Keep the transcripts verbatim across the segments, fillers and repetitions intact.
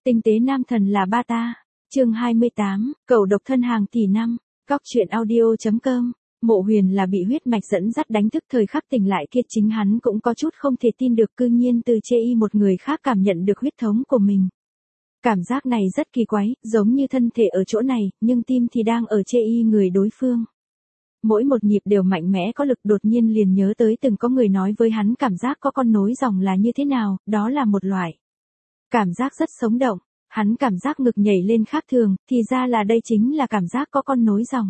Tinh tế nam thần là ba ta. Chương hai mươi tám, cầu độc thân hàng tỷ năm. Cóc truyện audio chấm com. Mộ Huyền là bị huyết mạch dẫn dắt đánh thức thời khắc tỉnh lại kia, chính hắn cũng có chút không thể tin được, cư nhiên từ chê y một người khác cảm nhận được huyết thống của mình. Cảm giác này rất kỳ quái, giống như thân thể ở chỗ này, nhưng tim thì đang ở chê y người đối phương. Mỗi một nhịp đều mạnh mẽ có lực, đột nhiên liền nhớ tới từng có người nói với hắn cảm giác có con nối dòng là như thế nào, đó là một loại cảm giác rất sống động. Hắn cảm giác ngực nhảy lên khác thường, thì ra là đây chính là cảm giác có con nối dòng.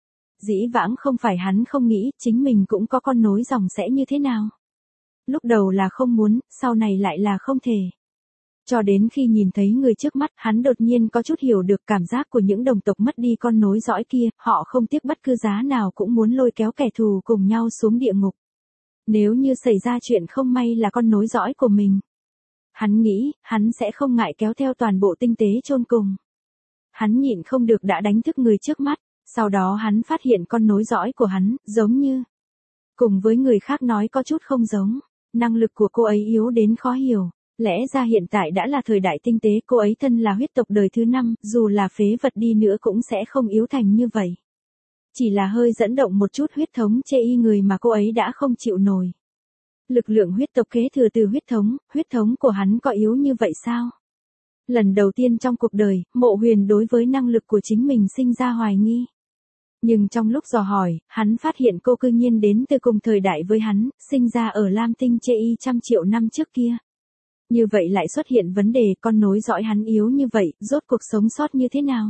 Dĩ vãng không phải hắn không nghĩ, chính mình cũng có con nối dòng sẽ như thế nào. Lúc đầu là không muốn, sau này lại là không thể. Cho đến khi nhìn thấy người trước mắt, hắn đột nhiên có chút hiểu được cảm giác của những đồng tộc mất đi con nối dõi kia, họ không tiếc bất cứ giá nào cũng muốn lôi kéo kẻ thù cùng nhau xuống địa ngục. Nếu như xảy ra chuyện không may là con nối dõi của mình, hắn nghĩ, hắn sẽ không ngại kéo theo toàn bộ tinh tế chôn cùng. Hắn nhịn không được đã đánh thức người trước mắt, sau đó hắn phát hiện con nối dõi của hắn, giống như cùng với người khác nói có chút không giống, năng lực của cô ấy yếu đến khó hiểu. Lẽ ra hiện tại đã là thời đại tinh tế, cô ấy thân là huyết tộc đời thứ năm, dù là phế vật đi nữa cũng sẽ không yếu thành như vậy. Chỉ là hơi dẫn động một chút huyết thống chê y người mà cô ấy đã không chịu nổi. Lực lượng huyết tộc kế thừa từ huyết thống, huyết thống của hắn có yếu như vậy sao? Lần đầu tiên trong cuộc đời, Mộ Huyền đối với năng lực của chính mình sinh ra hoài nghi. Nhưng trong lúc dò hỏi, hắn phát hiện cô cư nhiên đến từ cùng thời đại với hắn, sinh ra ở Lam Tinh chê y trăm triệu năm trước kia. Như vậy lại xuất hiện vấn đề, con nối dõi hắn yếu như vậy, rốt cuộc sống sót như thế nào?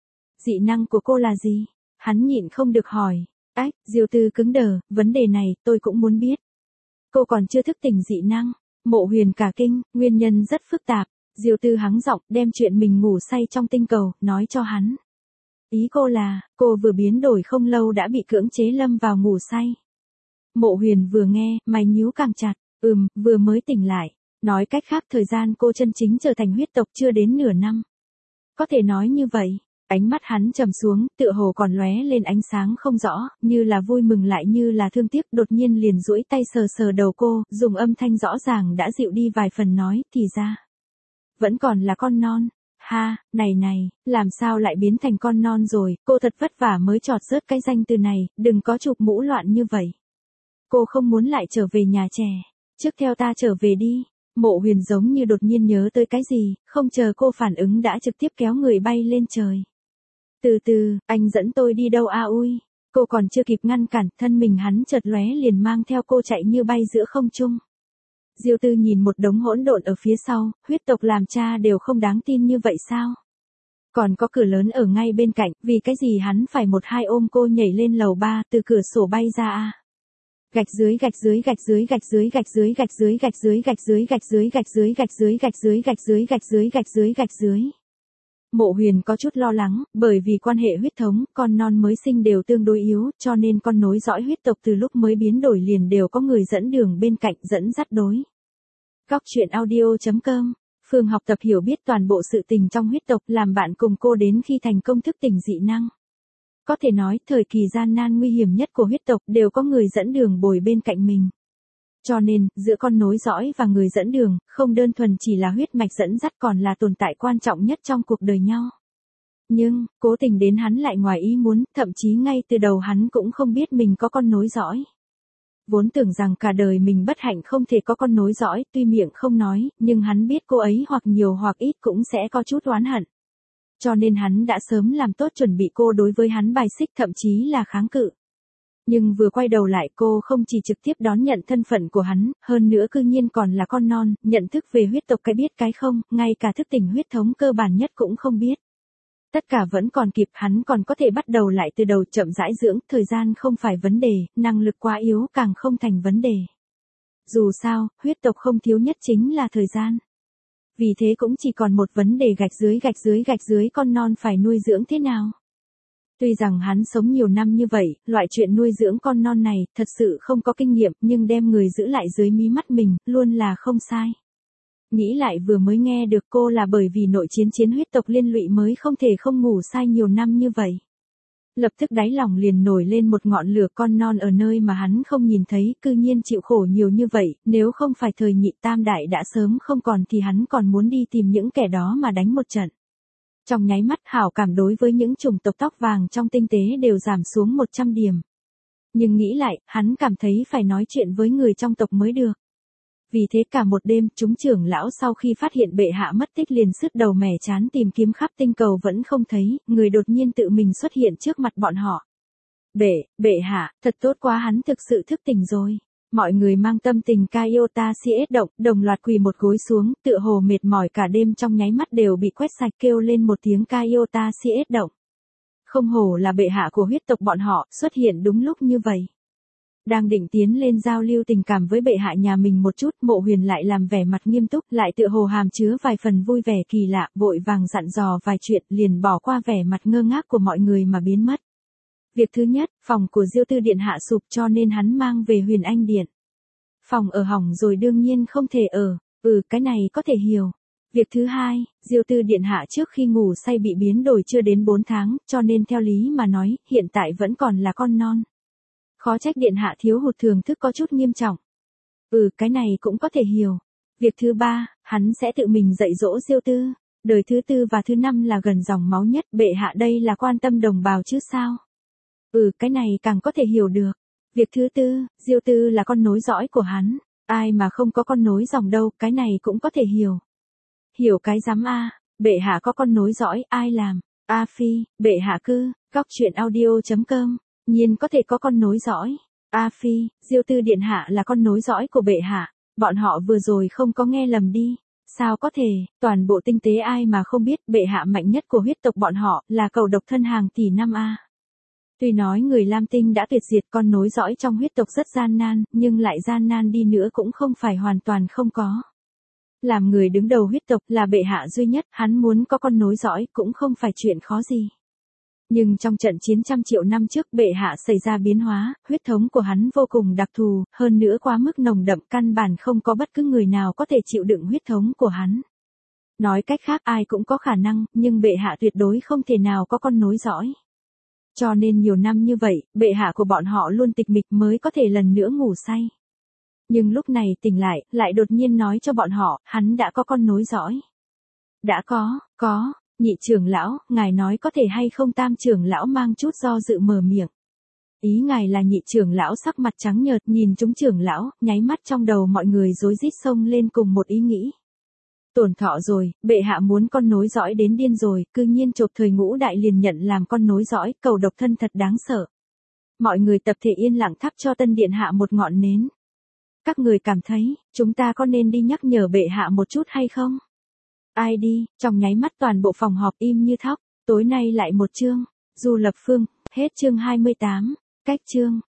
Dị năng của cô là gì? Hắn nhịn không được hỏi. Ách, Diêu Tư cứng đờ, vấn đề này, tôi cũng muốn biết. Cô còn chưa thức tỉnh dị năng. Mộ Huyền cả kinh, nguyên nhân rất phức tạp. Diêu Tư hắng giọng, đem chuyện mình ngủ say trong tinh cầu, nói cho hắn. Ý cô là, cô vừa biến đổi không lâu đã bị cưỡng chế lâm vào ngủ say. Mộ Huyền vừa nghe, mày nhíu càng chặt, ừm, vừa mới tỉnh lại. Nói cách khác thời gian cô chân chính trở thành huyết tộc chưa đến nửa năm. Có thể nói như vậy, ánh mắt hắn trầm xuống, tựa hồ còn lóe lên ánh sáng không rõ, như là vui mừng lại như là thương tiếc, đột nhiên liền duỗi tay sờ sờ đầu cô, dùng âm thanh rõ ràng đã dịu đi vài phần nói, thì ra, vẫn còn là con non. Ha, này này, làm sao lại biến thành con non rồi, cô thật vất vả mới chọt rớt cái danh từ này, đừng có chụp mũ loạn như vậy. Cô không muốn lại trở về nhà trẻ, trước theo ta trở về đi. Mộ Huyền giống như đột nhiên nhớ tới cái gì, không chờ cô phản ứng đã trực tiếp kéo người bay lên trời. Từ từ, anh dẫn tôi đi đâu a ui? Cô còn chưa kịp ngăn cản, thân mình hắn chợt lóe liền mang theo cô chạy như bay giữa không trung. Diêu Tư nhìn một đống hỗn độn ở phía sau, huyết tộc làm cha đều không đáng tin như vậy sao? Còn có cửa lớn ở ngay bên cạnh, vì cái gì hắn phải một hai ôm cô nhảy lên lầu ba, từ cửa sổ bay ra a? Gạch dưới gạch dưới gạch dưới gạch dưới gạch dưới gạch dưới gạch dưới gạch dưới gạch dưới gạch dưới gạch dưới gạch dưới gạch dưới gạch dưới gạch dưới gạch dưới. Mộ Huyền có chút lo lắng, bởi vì quan hệ huyết thống, con non mới sinh đều tương đối yếu, cho nên con nối dõi huyết tộc từ lúc mới biến đổi liền đều có người dẫn đường bên cạnh dẫn dắt đối. Cóc truyện audio chấm com, Phương học tập hiểu biết toàn bộ sự tình trong huyết tộc, làm bạn cùng cô đến khi thành công thức tỉnh dị năng. Có thể nói, thời kỳ gian nan nguy hiểm nhất của huyết tộc đều có người dẫn đường bồi bên cạnh mình. Cho nên, giữa con nối dõi và người dẫn đường, không đơn thuần chỉ là huyết mạch dẫn dắt còn là tồn tại quan trọng nhất trong cuộc đời nhau. Nhưng, cố tình đến hắn lại ngoài ý muốn, thậm chí ngay từ đầu hắn cũng không biết mình có con nối dõi. Vốn tưởng rằng cả đời mình bất hạnh không thể có con nối dõi, tuy miệng không nói, nhưng hắn biết cô ấy hoặc nhiều hoặc ít cũng sẽ có chút oán hận. Cho nên hắn đã sớm làm tốt chuẩn bị cô đối với hắn bài xích thậm chí là kháng cự. Nhưng vừa quay đầu lại cô không chỉ trực tiếp đón nhận thân phận của hắn, hơn nữa cư nhiên còn là con non, nhận thức về huyết tộc cái biết cái không, ngay cả thức tỉnh huyết thống cơ bản nhất cũng không biết. Tất cả vẫn còn kịp, hắn còn có thể bắt đầu lại từ đầu, chậm rãi dưỡng, thời gian không phải vấn đề, năng lực quá yếu càng không thành vấn đề. Dù sao, huyết tộc không thiếu nhất chính là thời gian. Vì thế cũng chỉ còn một vấn đề gạch dưới gạch dưới gạch dưới con non phải nuôi dưỡng thế nào. Tuy rằng hắn sống nhiều năm như vậy, loại chuyện nuôi dưỡng con non này, thật sự không có kinh nghiệm, nhưng đem người giữ lại dưới mí mắt mình, luôn là không sai. Nghĩ lại vừa mới nghe được cô là bởi vì nội chiến chiến huyết tộc liên lụy mới không thể không ngủ sai nhiều năm như vậy. Lập tức đáy lòng liền nổi lên một ngọn lửa con non ở nơi mà hắn không nhìn thấy, cư nhiên chịu khổ nhiều như vậy, nếu không phải thời Nhị Tam Đại đã sớm không còn thì hắn còn muốn đi tìm những kẻ đó mà đánh một trận. Trong nháy mắt hảo cảm đối với những chủng tộc tóc vàng trong tinh tế đều giảm xuống một trăm điểm. Nhưng nghĩ lại, hắn cảm thấy phải nói chuyện với người trong tộc mới được. Vì thế cả một đêm, chúng trưởng lão sau khi phát hiện bệ hạ mất tích liền sứt đầu mẻ chán tìm kiếm khắp tinh cầu vẫn không thấy, người đột nhiên tự mình xuất hiện trước mặt bọn họ. Bệ, bệ hạ, thật tốt quá, hắn thực sự thức tỉnh rồi. Mọi người mang tâm tình Kaiota siết động, đồng loạt quỳ một gối xuống, tựa hồ mệt mỏi cả đêm trong nháy mắt đều bị quét sạch, kêu lên một tiếng Kaiota siết động. Không hổ là bệ hạ của huyết tộc bọn họ, xuất hiện đúng lúc như vậy. Đang định tiến lên giao lưu tình cảm với bệ hạ nhà mình một chút, Mộ Huyền lại làm vẻ mặt nghiêm túc, lại tựa hồ hàm chứa vài phần vui vẻ kỳ lạ, vội vàng dặn dò vài chuyện, liền bỏ qua vẻ mặt ngơ ngác của mọi người mà biến mất. Việc thứ nhất, phòng của Diêu Tư Điện hạ sụp cho nên hắn mang về Huyền Anh Điện. Phòng ở hỏng rồi đương nhiên không thể ở, ừ cái này có thể hiểu. Việc thứ hai, Diêu Tư Điện hạ trước khi ngủ say bị biến đổi chưa đến bốn tháng, cho nên theo lý mà nói, hiện tại vẫn còn là con non. Khó trách Điện hạ thiếu hụt thưởng thức có chút nghiêm trọng. Ừ cái này cũng có thể hiểu. Việc thứ ba, hắn sẽ tự mình dạy dỗ Diêu Tư. Đời thứ tư và thứ năm là gần dòng máu nhất, bệ hạ đây là quan tâm đồng bào chứ sao. Ừ cái này càng có thể hiểu được. Việc thứ tư, Diêu Tư là con nối dõi của hắn. Ai mà không có con nối dòng đâu, cái này cũng có thể hiểu. Hiểu cái dám a, bệ hạ có con nối dõi, ai làm? A Phi, bệ hạ cư, góc truyện audio chấm com, nhiên có thể có con nối dõi. A Phi, Diêu Tư Điện hạ là con nối dõi của bệ hạ, bọn họ vừa rồi không có nghe lầm đi. Sao có thể, toàn bộ tinh tế ai mà không biết bệ hạ mạnh nhất của huyết tộc bọn họ là cầu độc thân hàng tỷ năm a. Tuy nói người Lam Tinh đã tuyệt diệt, con nối dõi trong huyết tộc rất gian nan, nhưng lại gian nan đi nữa cũng không phải hoàn toàn không có. Làm người đứng đầu huyết tộc là bệ hạ duy nhất, hắn muốn có con nối dõi cũng không phải chuyện khó gì. Nhưng trong trận chiến trăm triệu năm trước bệ hạ xảy ra biến hóa, huyết thống của hắn vô cùng đặc thù, hơn nữa quá mức nồng đậm, căn bản không có bất cứ người nào có thể chịu đựng huyết thống của hắn. Nói cách khác ai cũng có khả năng, nhưng bệ hạ tuyệt đối không thể nào có con nối dõi. Cho nên nhiều năm như vậy, bệ hạ của bọn họ luôn tịch mịch mới có thể lần nữa ngủ say. Nhưng lúc này tỉnh lại, lại đột nhiên nói cho bọn họ, hắn đã có con nối dõi. Đã có, có, nhị trưởng lão, ngài nói có thể hay không? Tam trưởng lão mang chút do dự mở miệng. Ý ngài là nhị trưởng lão sắc mặt trắng nhợt nhìn chúng trưởng lão, nháy mắt trong đầu mọi người rối rít xông lên cùng một ý nghĩ. Tổn thọ rồi, bệ hạ muốn con nối dõi đến điên rồi, cư nhiên chộp thời Ngũ Đại liền nhận làm con nối dõi, cầu độc thân thật đáng sợ. Mọi người tập thể yên lặng thắp cho tân điện hạ một ngọn nến. Các người cảm thấy, chúng ta có nên đi nhắc nhở bệ hạ một chút hay không? Ai đi, trong nháy mắt toàn bộ phòng họp im như thóc, tối nay lại một chương, Du Lập Phương, hết chương hai mươi tám, cách chương.